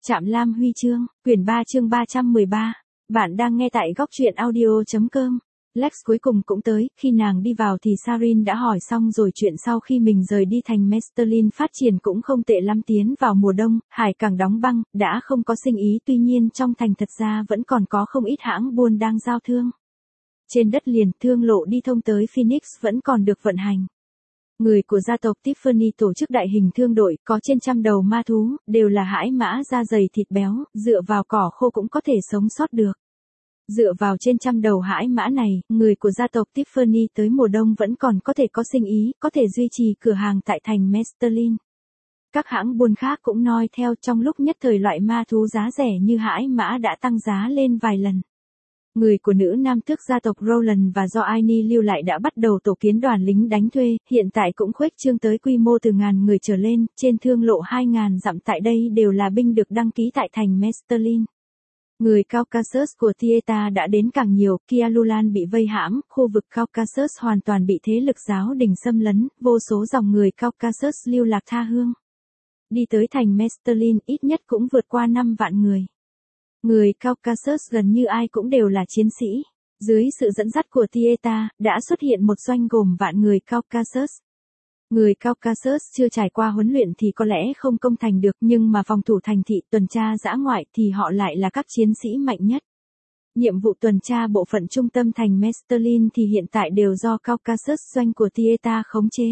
Trạm Lam Huy chương, quyển 3 chương 313. Bạn đang nghe tại góc truyện audio.com. Lex cuối cùng cũng tới, khi nàng đi vào thì Sarin đã hỏi xong rồi chuyện sau khi mình rời đi thành Mesterlin phát triển cũng không tệ lắm, tiến vào mùa đông, hải cảng đóng băng, đã không có sinh ý, tuy nhiên trong thành thật ra vẫn còn có không ít hãng buôn đang giao thương. Trên đất liền, thương lộ đi thông tới Phoenix vẫn còn được vận hành. Người của gia tộc Tiffany tổ chức đại hình thương đội, có trên 100 đầu ma thú, đều là hãi mã da dày thịt béo, dựa vào cỏ khô cũng có thể sống sót được. Dựa vào trên 100 đầu hãi mã này, người của gia tộc Tiffany tới mùa đông vẫn còn có thể có sinh ý, có thể duy trì cửa hàng tại thành Mesterlin. Các hãng buôn khác cũng noi theo, trong lúc nhất thời loại ma thú giá rẻ như hãi mã đã tăng giá lên vài lần. Người của nữ nam tước gia tộc Roland và do Aini lưu lại đã bắt đầu tổ kiến đoàn lính đánh thuê, hiện tại cũng khuếch trương tới quy mô từ 1000 người trở lên, trên thương lộ 2000 dặm tại đây đều là binh được đăng ký tại thành Mesterlin. Người Caucasus của Tieta đã đến càng nhiều, Kialulan bị vây hãm, khu vực Caucasus hoàn toàn bị thế lực giáo đình xâm lấn, vô số dòng người Caucasus lưu lạc tha hương. Đi tới thành Mesterlin ít nhất cũng vượt qua 5 vạn người. Người Caucasus gần như ai cũng đều là chiến sĩ. Dưới sự dẫn dắt của Tieta, đã xuất hiện một doanh gồm vạn người Caucasus. Người Caucasus chưa trải qua huấn luyện thì có lẽ không công thành được, nhưng mà phòng thủ thành thị, tuần tra dã ngoại thì họ lại là các chiến sĩ mạnh nhất. Nhiệm vụ tuần tra bộ phận trung tâm thành Mesterlin thì hiện tại đều do Caucasus doanh của Tieta khống chế.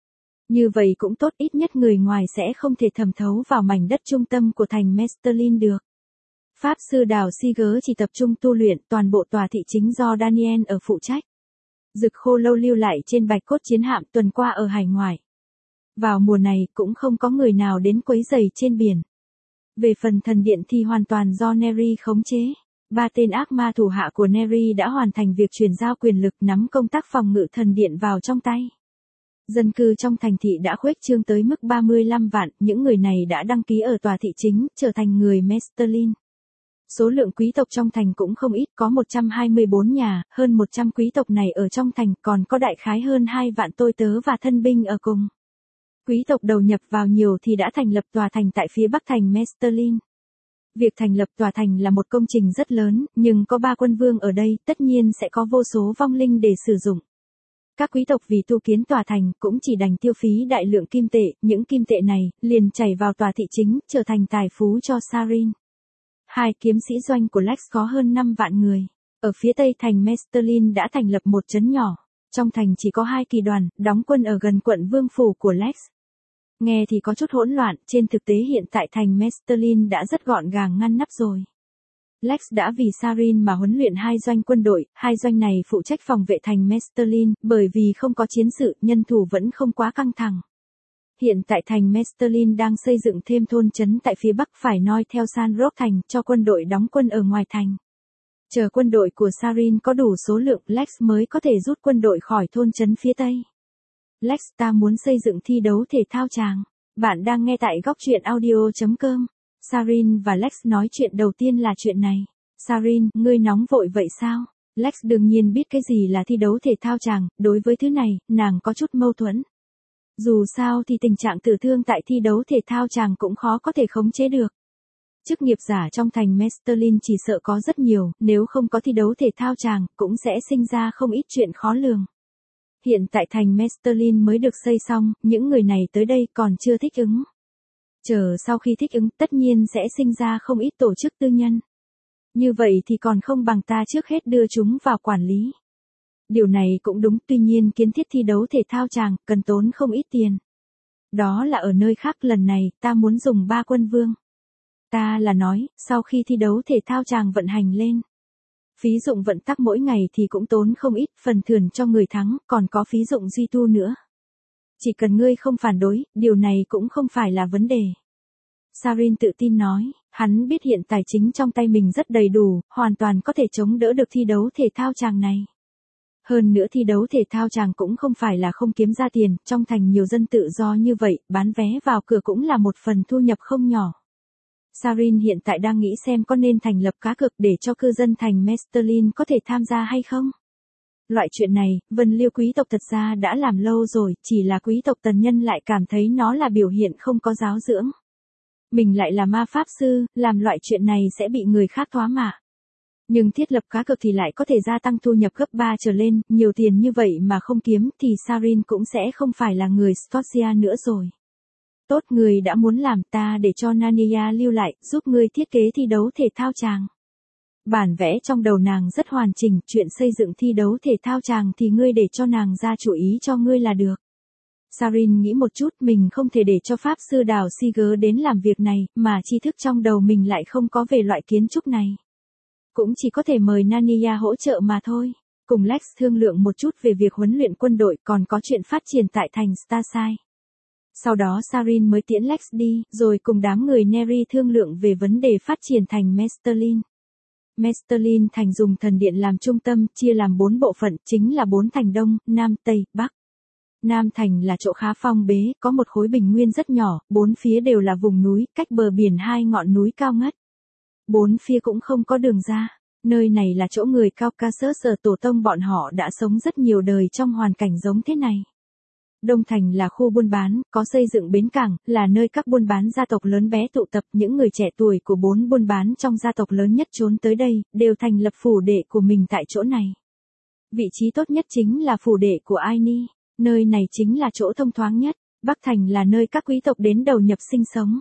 Như vậy cũng tốt, ít nhất người ngoài sẽ không thể thẩm thấu vào mảnh đất trung tâm của thành Mesterlin được. Pháp sư đào Siger chỉ tập trung tu luyện, toàn bộ tòa thị chính do Daniel ở phụ trách. Dực khô lâu lưu lại trên bạch cốt chiến hạm tuần qua ở hải ngoại. Vào mùa này cũng không có người nào đến quấy rầy trên biển. Về phần thần điện thì hoàn toàn do Neri khống chế. 3 tên ác ma thủ hạ của Neri đã hoàn thành việc chuyển giao quyền lực, nắm công tác phòng ngự thần điện vào trong tay. Dân cư trong thành thị đã khuếch trương tới mức 35 vạn, những người này đã đăng ký ở tòa thị chính, trở thành người Mesterlin. Số lượng quý tộc trong thành cũng không ít, có 124 nhà, hơn 100 quý tộc này ở trong thành, còn có đại khái hơn 2 vạn tôi tớ và thân binh ở cùng. Quý tộc đầu nhập vào nhiều thì đã thành lập tòa thành tại phía bắc thành Mesterlin. Việc thành lập tòa thành là một công trình rất lớn, nhưng có 3 quân vương ở đây, tất nhiên sẽ có vô số vong linh để sử dụng. Các quý tộc vì tu kiến tòa thành cũng chỉ đành tiêu phí đại lượng kim tệ, những kim tệ này liền chảy vào tòa thị chính, trở thành tài phú cho Sarin. 2 kiếm sĩ doanh của Lex có hơn 5 vạn người. Ở phía tây thành Mesterlin đã thành lập một trấn nhỏ. Trong thành chỉ có 2 kỳ đoàn, đóng quân ở gần quận vương phủ của Lex. Nghe thì có chút hỗn loạn, trên thực tế hiện tại thành Mesterlin đã rất gọn gàng ngăn nắp rồi. Lex đã vì Sarin mà huấn luyện 2 doanh quân đội, 2 doanh này phụ trách phòng vệ thành Mesterlin, bởi vì không có chiến sự, nhân thủ vẫn không quá căng thẳng. Hiện tại thành Mesterlin đang xây dựng thêm thôn trấn tại phía bắc phải noi theo San Roque thành, cho quân đội đóng quân ở ngoài thành. Chờ quân đội của Sarin có đủ số lượng, Lex mới có thể rút quân đội khỏi thôn trấn phía tây. Lex, ta muốn xây dựng thi đấu thể thao tràng. Bạn đang nghe tại góc truyện audio.com. Sarin và Lex nói chuyện đầu tiên là chuyện này. Sarin, ngươi nóng vội vậy sao? Lex đương nhiên biết cái gì là thi đấu thể thao tràng, đối với thứ này, nàng có chút mâu thuẫn. Dù sao thì tình trạng tử thương tại thi đấu thể thao tràng cũng khó có thể khống chế được. Chức nghiệp giả trong thành Mesterlin chỉ sợ có rất nhiều, nếu không có thi đấu thể thao tràng, cũng sẽ sinh ra không ít chuyện khó lường. Hiện tại thành Mesterlin mới được xây xong, những người này tới đây còn chưa thích ứng. Chờ sau khi thích ứng, tất nhiên sẽ sinh ra không ít tổ chức tư nhân. Như vậy thì còn không bằng ta trước hết đưa chúng vào quản lý. Điều này cũng đúng, tuy nhiên kiến thiết thi đấu thể thao tràng, cần tốn không ít tiền. Đó là ở nơi khác, lần này, ta muốn dùng 3 quân vương. Ta là nói, sau khi thi đấu thể thao tràng vận hành lên. Phí dụng vận tắc mỗi ngày thì cũng tốn không ít, phần thưởng cho người thắng, còn có phí dụng duy tu nữa. Chỉ cần ngươi không phản đối, điều này cũng không phải là vấn đề. Sarin tự tin nói, hắn biết hiện tài chính trong tay mình rất đầy đủ, hoàn toàn có thể chống đỡ được thi đấu thể thao tràng này. Hơn nữa thi đấu thể thao tràng cũng không phải là không kiếm ra tiền, trong thành nhiều dân tự do như vậy, bán vé vào cửa cũng là một phần thu nhập không nhỏ. Sarin hiện tại đang nghĩ xem có nên thành lập cá cược để cho cư dân thành Mesterlin có thể tham gia hay không. Loại chuyện này, Vân Liêu quý tộc thật ra đã làm lâu rồi, chỉ là quý tộc tần nhân lại cảm thấy nó là biểu hiện không có giáo dưỡng. Mình lại là ma pháp sư, làm loại chuyện này sẽ bị người khác thoá mạ. Nhưng thiết lập cá cược thì lại có thể gia tăng thu nhập gấp 3 trở lên, nhiều tiền như vậy mà không kiếm thì Sarin cũng sẽ không phải là người Scotia nữa rồi. Tốt, người đã muốn làm, ta để cho Nania lưu lại, giúp ngươi thiết kế thi đấu thể thao chàng. Bản vẽ trong đầu nàng rất hoàn chỉnh, chuyện xây dựng thi đấu thể thao chàng thì ngươi để cho nàng ra chủ ý cho ngươi là được. Sarin nghĩ một chút, mình không thể để cho pháp sư đào Siger đến làm việc này, mà tri thức trong đầu mình lại không có về loại kiến trúc này. Cũng chỉ có thể mời Nania hỗ trợ mà thôi. Cùng Lex thương lượng một chút về việc huấn luyện quân đội, còn có chuyện phát triển tại thành Starside. Sau đó Sarin mới tiễn Lex đi, rồi cùng đám người Neri thương lượng về vấn đề phát triển thành Mesterlin. Mesterlin thành dùng thần điện làm trung tâm, chia làm 4 bộ phận, chính là 4 thành Đông, Nam, Tây, Bắc. Nam thành là chỗ khá phong bế, có một khối bình nguyên rất nhỏ, 4 phía đều là vùng núi, cách bờ biển 2 ngọn núi cao ngất. 4 phía cũng không có đường ra. Nơi này là chỗ người Caucasus ở tổ tông bọn họ đã sống rất nhiều đời trong hoàn cảnh giống thế này. Đông thành là khu buôn bán, có xây dựng bến cảng, là nơi các buôn bán gia tộc lớn bé tụ tập, những người trẻ tuổi của 4 buôn bán trong gia tộc lớn nhất trốn tới đây, đều thành lập phủ đệ của mình tại chỗ này. Vị trí tốt nhất chính là phủ đệ của Aini, nơi này chính là chỗ thông thoáng nhất. Bắc thành là nơi các quý tộc đến đầu nhập sinh sống.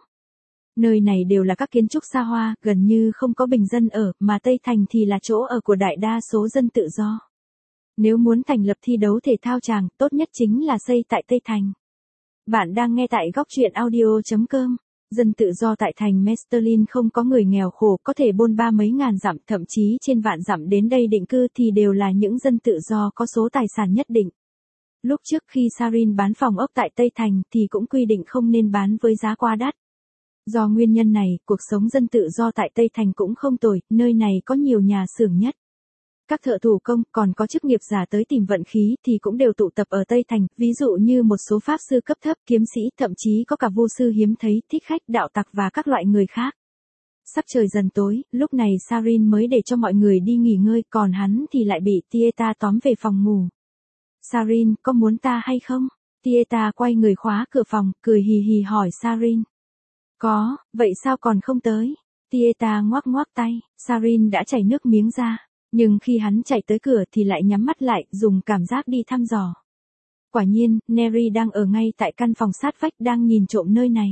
Nơi này đều là các kiến trúc xa hoa, gần như không có bình dân ở, mà Tây thành thì là chỗ ở của đại đa số dân tự do. Nếu muốn thành lập thi đấu thể thao chàng, tốt nhất chính là xây tại Tây thành. Bạn đang nghe tại góc truyện audio.com. Dân tự do tại thành Mesterlin không có người nghèo khổ, có thể bôn ba mấy ngàn dặm, thậm chí trên vạn dặm đến đây định cư thì đều là những dân tự do có số tài sản nhất định. Lúc trước khi Sarin bán phòng ốc tại Tây thành thì cũng quy định không nên bán với giá quá đắt. Do nguyên nhân này, cuộc sống dân tự do tại Tây thành cũng không tồi, nơi này có nhiều nhà xưởng nhất. Các thợ thủ công, còn có chức nghiệp giả tới tìm vận khí thì cũng đều tụ tập ở Tây thành, ví dụ như một số pháp sư cấp thấp, kiếm sĩ, thậm chí có cả vu sư hiếm thấy, thích khách, đạo tặc và các loại người khác. Sắp trời dần tối, lúc này Sarin mới để cho mọi người đi nghỉ ngơi, còn hắn thì lại bị Tieta tóm về phòng ngủ. Sarin, có muốn ta hay không? Tieta quay người khóa cửa phòng, cười hì hì hỏi Sarin. Có, vậy sao còn không tới? Tieta ngoắc ngoắc tay, Sarin đã chảy nước miếng ra. Nhưng khi hắn chạy tới cửa thì lại nhắm mắt lại, dùng cảm giác đi thăm dò. Quả nhiên, Neri đang ở ngay tại căn phòng sát vách đang nhìn trộm nơi này.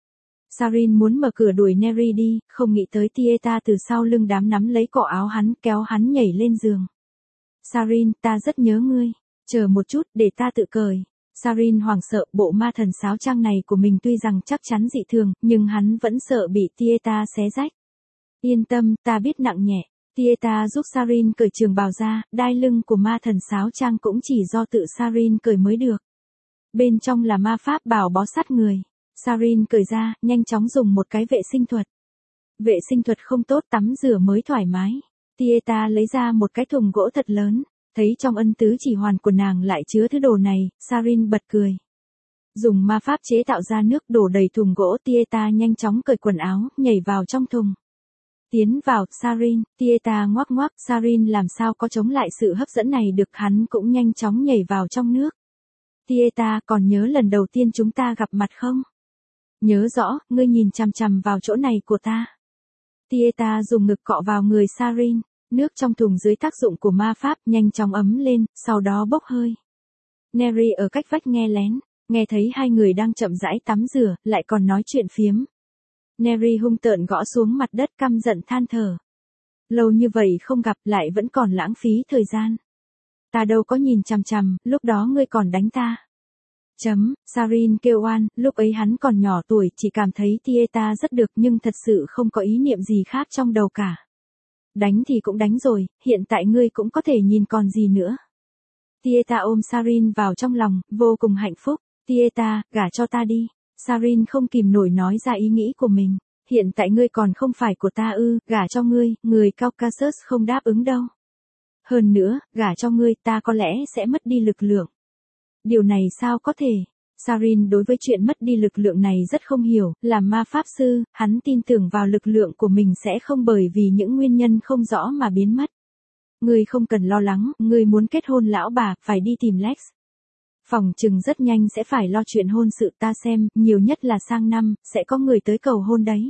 Sarin muốn mở cửa đuổi Neri đi, không nghĩ tới Tieta từ sau lưng đám nắm lấy cổ áo hắn, kéo hắn nhảy lên giường. Sarin, ta rất nhớ ngươi. Chờ một chút, để ta tự cởi. Sarin hoảng sợ, bộ ma thần sáo trang này của mình tuy rằng chắc chắn dị thường, nhưng hắn vẫn sợ bị Tieta xé rách. Yên tâm, ta biết nặng nhẹ. Tieta giúp Sarin cởi trường bào ra, đai lưng của ma thần sáo trang cũng chỉ do tự Sarin cởi mới được. Bên trong là ma pháp bào bó sát người. Sarin cởi ra, nhanh chóng dùng một cái vệ sinh thuật. Vệ sinh thuật không tốt, tắm rửa mới thoải mái. Tieta lấy ra một cái thùng gỗ thật lớn, thấy trong ân tứ chỉ hoàn của nàng lại chứa thứ đồ này, Sarin bật cười. Dùng ma pháp chế tạo ra nước đổ đầy thùng gỗ, Tieta nhanh chóng cởi quần áo, nhảy vào trong thùng. Tiến vào, Sarin, Tieta ngoắc ngoắc, Sarin làm sao có chống lại sự hấp dẫn này được, hắn cũng nhanh chóng nhảy vào trong nước. Tieta, còn nhớ lần đầu tiên chúng ta gặp mặt không? Nhớ rõ, ngươi nhìn chằm chằm vào chỗ này của ta. Tieta dùng ngực cọ vào người Sarin, nước trong thùng dưới tác dụng của ma pháp nhanh chóng ấm lên, sau đó bốc hơi. Neri ở cách vách nghe lén, nghe thấy hai người đang chậm rãi tắm rửa, lại còn nói chuyện phiếm. Neri hung tợn gõ xuống mặt đất, căm giận than thở. Lâu như vậy không gặp, lại vẫn còn lãng phí thời gian. Ta đâu có nhìn chằm chằm, lúc đó ngươi còn đánh ta. Sarin kêu oan, lúc ấy hắn còn nhỏ tuổi, chỉ cảm thấy Tieta rất được nhưng thật sự không có ý niệm gì khác trong đầu cả. Đánh thì cũng đánh rồi, hiện tại ngươi cũng có thể nhìn còn gì nữa. Tieta ôm Sarin vào trong lòng, vô cùng hạnh phúc. Tieta, gả cho ta đi. Sarin không kìm nổi nói ra ý nghĩ của mình. Hiện tại ngươi còn không phải của ta ư, gả cho ngươi, người Caucasus không đáp ứng đâu. Hơn nữa, gả cho ngươi ta có lẽ sẽ mất đi lực lượng. Điều này sao có thể? Sarin đối với chuyện mất đi lực lượng này rất không hiểu, làm ma pháp sư, hắn tin tưởng vào lực lượng của mình sẽ không bởi vì những nguyên nhân không rõ mà biến mất. Ngươi không cần lo lắng, ngươi muốn kết hôn lão bà, phải đi tìm Lex. Phòng chừng rất nhanh sẽ phải lo chuyện hôn sự, ta xem, nhiều nhất là sang năm, sẽ có người tới cầu hôn đấy.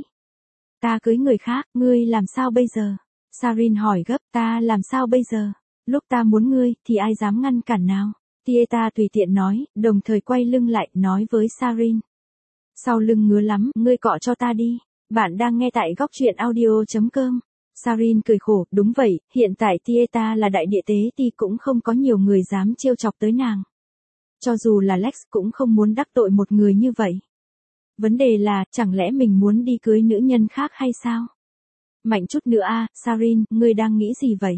Ta cưới người khác, ngươi làm sao bây giờ? Sarin hỏi gấp, ta làm sao bây giờ? Lúc ta muốn ngươi, thì ai dám ngăn cản nào? Tieta tùy tiện nói, đồng thời quay lưng lại, nói với Sarin. Sau lưng ngứa lắm, ngươi cọ cho ta đi. Bạn đang nghe tại góc truyện audio.com. Sarin cười khổ, đúng vậy, hiện tại Tieta là đại địa tế thì cũng không có nhiều người dám trêu chọc tới nàng. Cho dù là Lex cũng không muốn đắc tội một người như vậy. Vấn đề là, chẳng lẽ mình muốn đi cưới nữ nhân khác hay sao? Mạnh chút nữa a, Sarin, ngươi đang nghĩ gì vậy?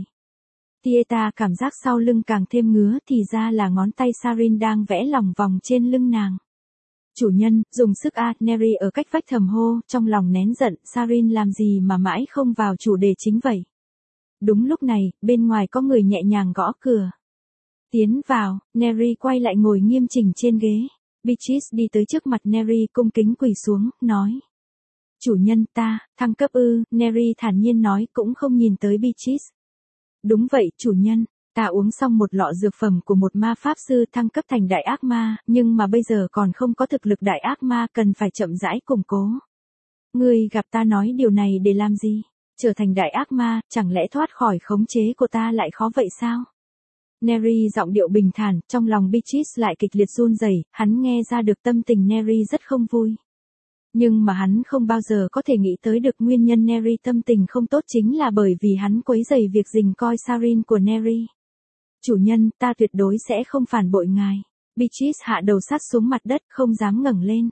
Tieta cảm giác sau lưng càng thêm ngứa, thì ra là ngón tay Sarin đang vẽ lòng vòng trên lưng nàng. Chủ nhân, dùng sức a, Neri ở cách vách thầm hô, trong lòng nén giận, Sarin làm gì mà mãi không vào chủ đề chính vậy. Đúng lúc này, bên ngoài có người nhẹ nhàng gõ cửa. Tiến vào, Neri quay lại ngồi nghiêm chỉnh trên ghế. Beatrice đi tới trước mặt Neri cung kính quỳ xuống, nói. Chủ nhân ta, thăng cấp ư, Neri thản nhiên nói cũng không nhìn tới Beatrice. Đúng vậy, chủ nhân, ta uống xong một lọ dược phẩm của một ma pháp sư thăng cấp thành đại ác ma, nhưng mà bây giờ còn không có thực lực đại ác ma, cần phải chậm rãi củng cố. Ngươi gặp ta nói điều này để làm gì? Trở thành đại ác ma, chẳng lẽ thoát khỏi khống chế của ta lại khó vậy sao? Neri giọng điệu bình thản, trong lòng Beatrice lại kịch liệt run rẩy, hắn nghe ra được tâm tình Neri rất không vui. Nhưng mà hắn không bao giờ có thể nghĩ tới được nguyên nhân Neri tâm tình không tốt chính là bởi vì hắn quấy rầy việc rình coi Sarin của Neri. Chủ nhân, ta tuyệt đối sẽ không phản bội ngài. Beatrice hạ đầu sát xuống mặt đất, không dám ngẩng lên.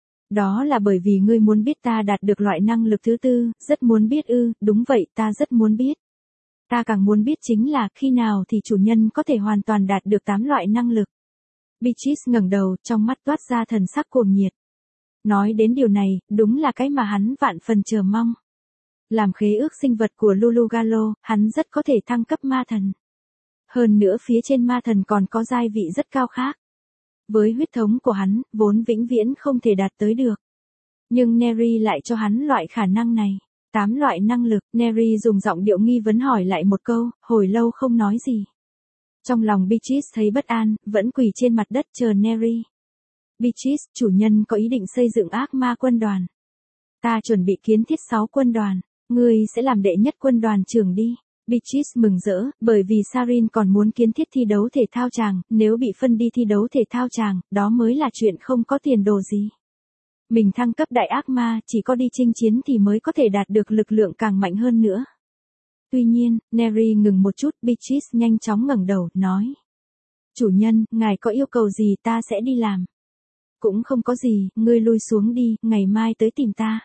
Đó là bởi vì ngươi muốn biết ta đạt được loại năng lực thứ tư, rất muốn biết ư, đúng vậy, ta rất muốn biết. Ta càng muốn biết chính là khi nào thì chủ nhân có thể hoàn toàn đạt được 8 loại năng lực. Beatrice ngẩng đầu, trong mắt toát ra thần sắc cuồng nhiệt. Nói đến điều này, đúng là cái mà hắn vạn phần chờ mong. Làm khế ước sinh vật của Lulu Gallo, hắn rất có thể thăng cấp ma thần. Hơn nữa phía trên ma thần còn có giai vị rất cao khác. Với huyết thống của hắn, vốn vĩnh viễn không thể đạt tới được. Nhưng Neri lại cho hắn loại khả năng này. 8 loại năng lực, Neri dùng giọng điệu nghi vấn hỏi lại một câu, hồi lâu không nói gì. Trong lòng Beatrice thấy bất an, vẫn quỳ trên mặt đất chờ Neri. Beatrice, chủ nhân có ý định xây dựng ác ma quân đoàn. Ta chuẩn bị kiến thiết 6 quân đoàn, ngươi sẽ làm đệ nhất quân đoàn trưởng đi. Beatrice mừng rỡ, bởi vì Sarin còn muốn kiến thiết thi đấu thể thao chàng, nếu bị phân đi thi đấu thể thao chàng, đó mới là chuyện không có tiền đồ gì. Mình thăng cấp đại ác ma, chỉ có đi chinh chiến thì mới có thể đạt được lực lượng càng mạnh hơn nữa. Tuy nhiên, Neri ngừng một chút, Beatrice nhanh chóng ngẩng đầu, nói. Chủ nhân, ngài có yêu cầu gì ta sẽ đi làm. Cũng không có gì, ngươi lui xuống đi, ngày mai tới tìm ta.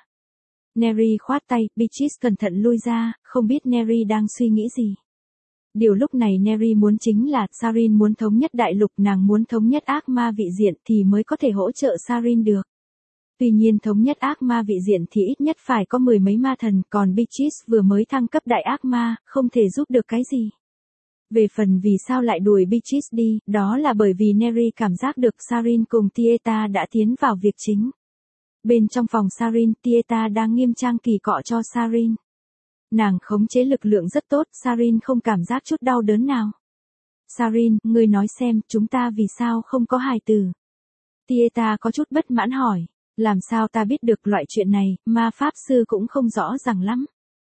Neri khoát tay, Beatrice cẩn thận lui ra, không biết Neri đang suy nghĩ gì. Điều lúc này Neri muốn chính là Sarin muốn thống nhất đại lục, nàng muốn thống nhất ác ma vị diện thì mới có thể hỗ trợ Sarin được. Tuy nhiên thống nhất ác ma vị diện thì ít nhất phải có 10 mấy ma thần, còn Beatrice vừa mới thăng cấp đại ác ma, không thể giúp được cái gì. Về phần vì sao lại đuổi Beatrice đi, đó là bởi vì Neri cảm giác được Sarin cùng Tieta đã tiến vào việc chính. Bên trong phòng Sarin, Tieta đang nghiêm trang kỳ cọ cho Sarin. Nàng khống chế lực lượng rất tốt, Sarin không cảm giác chút đau đớn nào. Sarin, ngươi nói xem, chúng ta vì sao không có hài tử? Tieta có chút bất mãn hỏi. Làm sao ta biết được loại chuyện này, ma pháp sư cũng không rõ ràng lắm.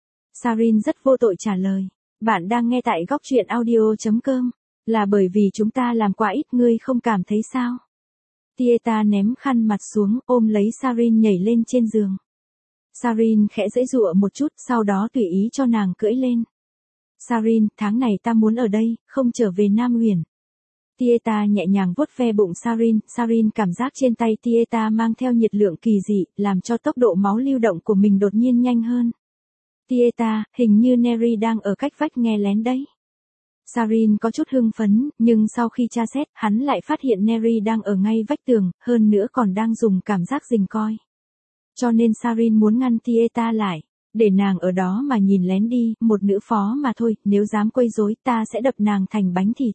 Sarin rất vô tội trả lời. Bạn đang nghe tại góc truyện audio.com. Là bởi vì chúng ta làm quá ít, ngươi không cảm thấy sao? Tieta ném khăn mặt xuống, ôm lấy Sarin nhảy lên trên giường. Sarin khẽ giãy giụa một chút, sau đó tùy ý cho nàng cưỡi lên. Sarin, tháng này ta muốn ở đây, không trở về Nam Huyền. Tieta nhẹ nhàng vuốt ve bụng Sarin, Sarin cảm giác trên tay Tieta mang theo nhiệt lượng kỳ dị, làm cho tốc độ máu lưu động của mình đột nhiên nhanh hơn. Tieta, hình như Neri đang ở cách vách nghe lén đấy. Sarin có chút hưng phấn, nhưng sau khi tra xét, hắn lại phát hiện Neri đang ở ngay vách tường, hơn nữa còn đang dùng cảm giác rình coi. Cho nên Sarin muốn ngăn Tieta lại, để nàng ở đó mà nhìn lén đi, một nữ phó mà thôi, nếu dám quấy rối ta sẽ đập nàng thành bánh thịt.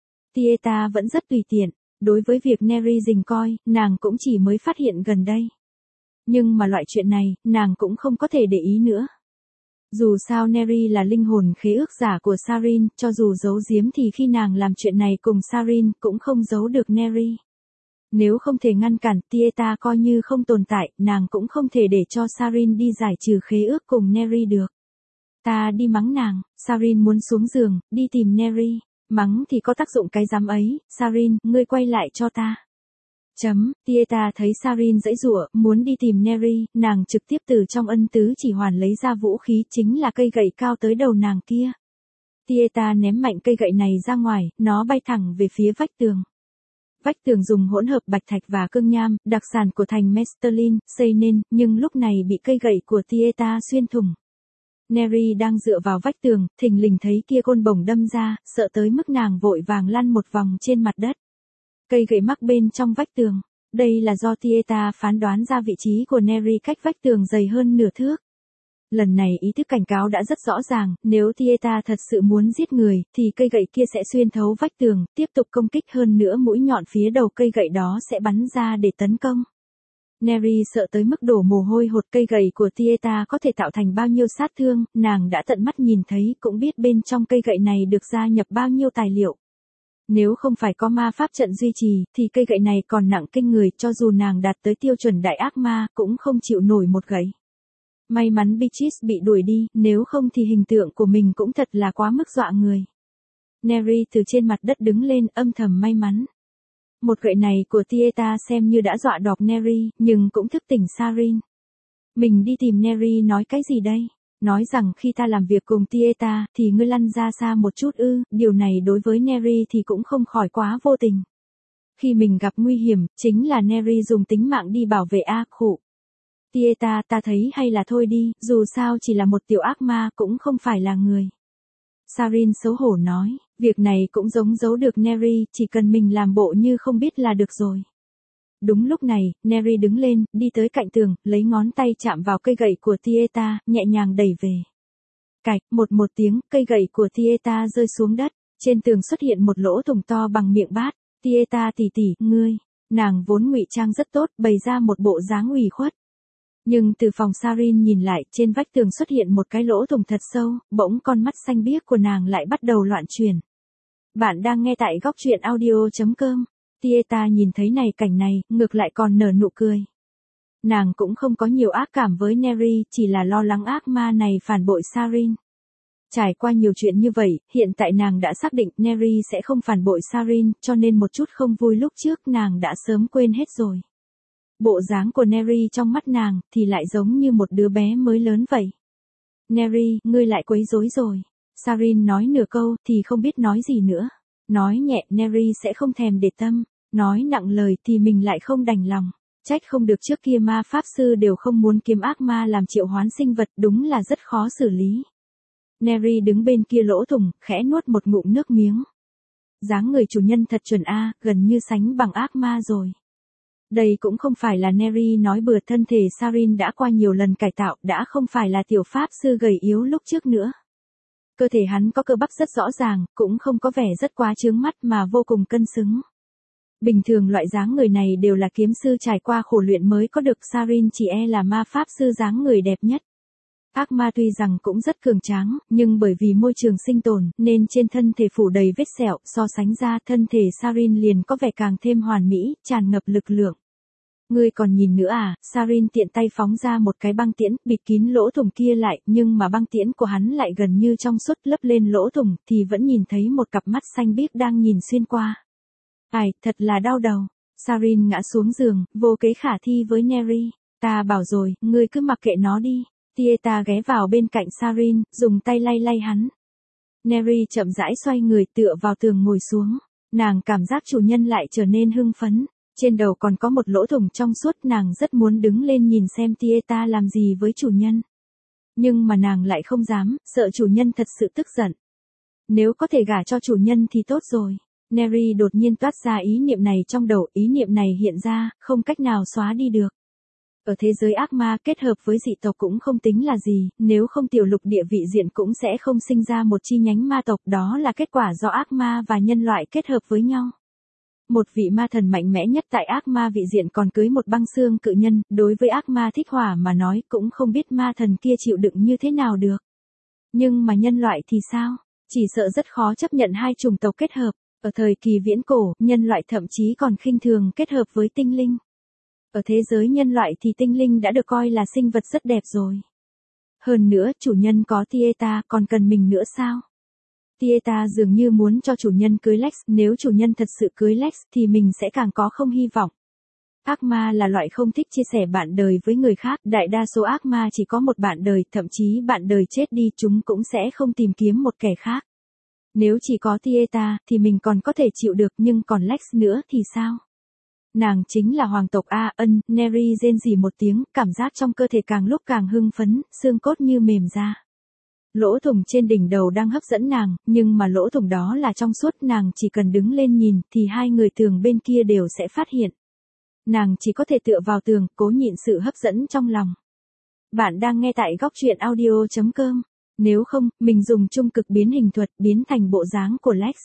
Tieta vẫn rất tùy tiện, đối với việc Neri rình coi, nàng cũng chỉ mới phát hiện gần đây. Nhưng mà loại chuyện này, nàng cũng không có thể để ý nữa. Dù sao Neri là linh hồn khế ước giả của Sarin, cho dù giấu giếm thì khi nàng làm chuyện này cùng Sarin cũng không giấu được Neri. Nếu không thể ngăn cản Tieta coi như không tồn tại, nàng cũng không thể để cho Sarin đi giải trừ khế ước cùng Neri được. Ta đi mắng nàng, Sarin muốn xuống giường, đi tìm Neri. Mắng thì có tác dụng cái dám ấy, Sarin, ngươi quay lại cho ta. Tieta thấy Sarin giãy giụa, muốn đi tìm Neri, nàng trực tiếp từ trong ân tứ chỉ hoàn lấy ra vũ khí chính là cây gậy cao tới đầu nàng kia. Tieta ném mạnh cây gậy này ra ngoài, nó bay thẳng về phía vách tường. Vách tường dùng hỗn hợp bạch thạch và cương nham, đặc sản của thành Mestelin, xây nên, nhưng lúc này bị cây gậy của Tieta xuyên thủng. Neri đang dựa vào vách tường, thình lình thấy kia côn bổng đâm ra, sợ tới mức nàng vội vàng lăn một vòng trên mặt đất. Cây gậy mắc bên trong vách tường. Đây là do Tieta phán đoán ra vị trí của Neri cách vách tường dày hơn nửa thước. Lần này ý thức cảnh cáo đã rất rõ ràng, nếu Tieta thật sự muốn giết người, thì cây gậy kia sẽ xuyên thấu vách tường, tiếp tục công kích hơn nữa mũi nhọn phía đầu cây gậy đó sẽ bắn ra để tấn công. Neri sợ tới mức đổ mồ hôi hột, cây gậy của Tieta có thể tạo thành bao nhiêu sát thương, nàng đã tận mắt nhìn thấy cũng biết bên trong cây gậy này được gia nhập bao nhiêu tài liệu. Nếu không phải có ma pháp trận duy trì, thì cây gậy này còn nặng kinh người, cho dù nàng đạt tới tiêu chuẩn đại ác ma, cũng không chịu nổi một gậy. May mắn Beatrice bị đuổi đi, nếu không thì hình tượng của mình cũng thật là quá mức dọa người. Neri từ trên mặt đất đứng lên, âm thầm may mắn. Một gậy này của Tieta xem như đã dọa đọc Neri, nhưng cũng thức tỉnh Sarin. Mình đi tìm Neri nói cái gì đây? Nói rằng khi ta làm việc cùng Tieta, thì ngươi lăn ra xa một chút ư, điều này đối với Neri thì cũng không khỏi quá vô tình. Khi mình gặp nguy hiểm, chính là Neri dùng tính mạng đi bảo vệ A Khụ. Tieta, ta thấy hay là thôi đi, dù sao chỉ là một tiểu ác ma cũng không phải là người. Sarin xấu hổ nói, việc này cũng giống giấu được Neri, chỉ cần mình làm bộ như không biết là được rồi. Đúng lúc này, Neri đứng lên, đi tới cạnh tường, lấy ngón tay chạm vào cây gậy của Tieta, nhẹ nhàng đẩy về. Cạch, một tiếng, cây gậy của Tieta rơi xuống đất, trên tường xuất hiện một lỗ thủng to bằng miệng bát. Tieta tỷ tỷ, ngươi, nàng vốn ngụy trang rất tốt, bày ra một bộ dáng ủy khuất. Nhưng từ phòng Sarin nhìn lại, trên vách tường xuất hiện một cái lỗ thủng thật sâu, bỗng con mắt xanh biếc của nàng lại bắt đầu loạn chuyển. Bạn đang nghe tại góc truyện audio.com. Tieta nhìn thấy cảnh này, ngược lại còn nở nụ cười. Nàng cũng không có nhiều ác cảm với Neri, chỉ là lo lắng ác ma này phản bội Sarin. Trải qua nhiều chuyện như vậy, hiện tại nàng đã xác định Neri sẽ không phản bội Sarin, cho nên một chút không vui lúc trước nàng đã sớm quên hết rồi. Bộ dáng của Neri trong mắt nàng, thì lại giống như một đứa bé mới lớn vậy. Neri, ngươi lại quấy rối rồi. Sarin nói nửa câu, thì không biết nói gì nữa. Nói nhẹ Neri sẽ không thèm để tâm. Nói nặng lời thì mình lại không đành lòng. Trách không được trước kia ma pháp sư đều không muốn kiếm ác ma làm triệu hoán sinh vật, đúng là rất khó xử lý. Neri đứng bên kia lỗ thủng, khẽ nuốt một ngụm nước miếng. Dáng người chủ nhân thật chuẩn a, gần như sánh bằng ác ma rồi. Đây cũng không phải là Neri nói bừa, thân thể Sarin đã qua nhiều lần cải tạo, đã không phải là tiểu pháp sư gầy yếu lúc trước nữa. Cơ thể hắn có cơ bắp rất rõ ràng, cũng không có vẻ rất quá chướng mắt mà vô cùng cân xứng. Bình thường loại dáng người này đều là kiếm sư trải qua khổ luyện mới có được, Sarin chỉ là ma pháp sư dáng người đẹp nhất. Ác ma tuy rằng cũng rất cường tráng, nhưng bởi vì môi trường sinh tồn, nên trên thân thể phủ đầy vết sẹo, so sánh ra thân thể Sarin liền có vẻ càng thêm hoàn mỹ, tràn ngập lực lượng. Ngươi còn nhìn nữa à? Sarin tiện tay phóng ra một cái băng tiễn, bịt kín lỗ thủng kia lại, nhưng mà băng tiễn của hắn lại gần như trong suốt, lấp lên lỗ thủng, thì vẫn nhìn thấy một cặp mắt xanh biếc đang nhìn xuyên qua. Ai, thật là đau đầu. Sarin ngã xuống giường, vô kế khả thi với Neri. Ta bảo rồi, ngươi cứ mặc kệ nó đi. Tieta ghé vào bên cạnh Sarin, dùng tay lay lay hắn. Neri chậm rãi xoay người tựa vào tường ngồi xuống. Nàng cảm giác chủ nhân lại trở nên hưng phấn. Trên đầu còn có một lỗ thủng trong suốt, nàng rất muốn đứng lên nhìn xem Tieta làm gì với chủ nhân. Nhưng mà nàng lại không dám, sợ chủ nhân thật sự tức giận. Nếu có thể gả cho chủ nhân thì tốt rồi. Neri đột nhiên toát ra ý niệm này trong đầu, ý niệm này hiện ra, không cách nào xóa đi được. Ở thế giới ác ma kết hợp với dị tộc cũng không tính là gì, nếu không tiểu lục địa vị diện cũng sẽ không sinh ra một chi nhánh ma tộc, đó là kết quả do ác ma và nhân loại kết hợp với nhau. Một vị ma thần mạnh mẽ nhất tại ác ma vị diện còn cưới một băng xương cự nhân, đối với ác ma thích hỏa mà nói cũng không biết ma thần kia chịu đựng như thế nào được. Nhưng mà nhân loại thì sao? Chỉ sợ rất khó chấp nhận hai chủng tộc kết hợp. Ở thời kỳ viễn cổ, nhân loại thậm chí còn khinh thường kết hợp với tinh linh. Ở thế giới nhân loại thì tinh linh đã được coi là sinh vật rất đẹp rồi. Hơn nữa, chủ nhân có Tieta, còn cần mình nữa sao? Tieta dường như muốn cho chủ nhân cưới Lex, nếu chủ nhân thật sự cưới Lex thì mình sẽ càng có không hy vọng. Ác ma là loại không thích chia sẻ bạn đời với người khác, đại đa số ác ma chỉ có một bạn đời, thậm chí bạn đời chết đi chúng cũng sẽ không tìm kiếm một kẻ khác. Nếu chỉ có Tieta thì mình còn có thể chịu được, nhưng còn Lex nữa thì sao? Nàng chính là hoàng tộc A Ân, Neri rên rỉ một tiếng, cảm giác trong cơ thể càng lúc càng hưng phấn, xương cốt như mềm ra. Lỗ thủng trên đỉnh đầu đang hấp dẫn nàng, nhưng mà lỗ thủng đó là trong suốt, nàng chỉ cần đứng lên nhìn thì hai người tường bên kia đều sẽ phát hiện. Nàng chỉ có thể tựa vào tường, cố nhịn sự hấp dẫn trong lòng. Bạn đang nghe tại góc truyện audio.com. Nếu không, mình dùng trung cực biến hình thuật biến thành bộ dáng của Lex.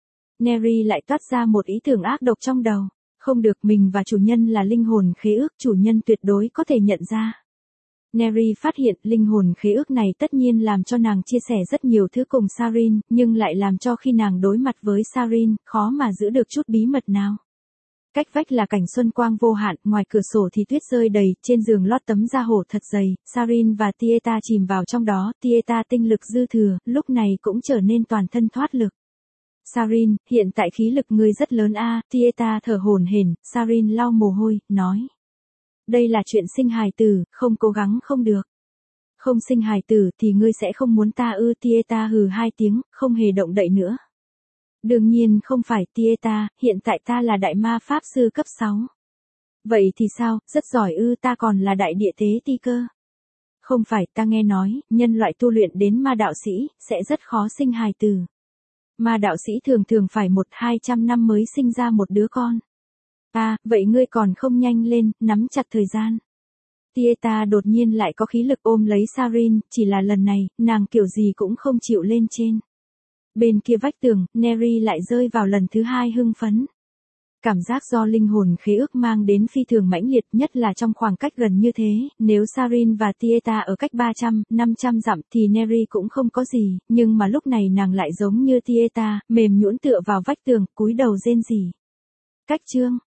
Neri lại toát ra một ý tưởng ác độc trong đầu. Không được, mình và chủ nhân là linh hồn khế ước, chủ nhân tuyệt đối có thể nhận ra. Neri phát hiện linh hồn khế ước này tất nhiên làm cho nàng chia sẻ rất nhiều thứ cùng Sarin, nhưng lại làm cho khi nàng đối mặt với Sarin, khó mà giữ được chút bí mật nào. Cách vách là cảnh xuân quang vô hạn, ngoài cửa sổ thì tuyết rơi đầy, trên giường lót tấm da hổ thật dày, Sarin và Tieta chìm vào trong đó, Tieta tinh lực dư thừa, lúc này cũng trở nên toàn thân thoát lực. Sarin, hiện tại khí lực ngươi rất lớn a, Tieta thở hổn hển, Sarin lau mồ hôi, nói. Đây là chuyện sinh hài tử, không cố gắng không được. Không sinh hài tử thì ngươi sẽ không muốn ta ư, Tieta hừ hai tiếng, không hề động đậy nữa. Đương nhiên không phải Tieta, hiện tại ta là đại ma pháp sư cấp 6. Vậy thì sao, rất giỏi ư, ta còn là đại địa tế ti cơ. Không phải, ta nghe nói, nhân loại tu luyện đến ma đạo sĩ, sẽ rất khó sinh hài tử. Ma đạo sĩ thường thường phải 100-200 năm mới sinh ra một đứa con. À, vậy ngươi còn không nhanh lên, nắm chặt thời gian. Tieta đột nhiên lại có khí lực ôm lấy Sarin, chỉ là lần này, nàng kiểu gì cũng không chịu lên trên. Bên kia vách tường, Neri lại rơi vào lần thứ hai hưng phấn. Cảm giác do linh hồn khế ước mang đến phi thường mãnh liệt, nhất là trong khoảng cách gần như thế, nếu Sarin và Tieta ở cách 300-500 dặm thì Neri cũng không có gì, nhưng mà lúc này nàng lại giống như Tieta, mềm nhũn tựa vào vách tường, cúi đầu rên rỉ. Cách chương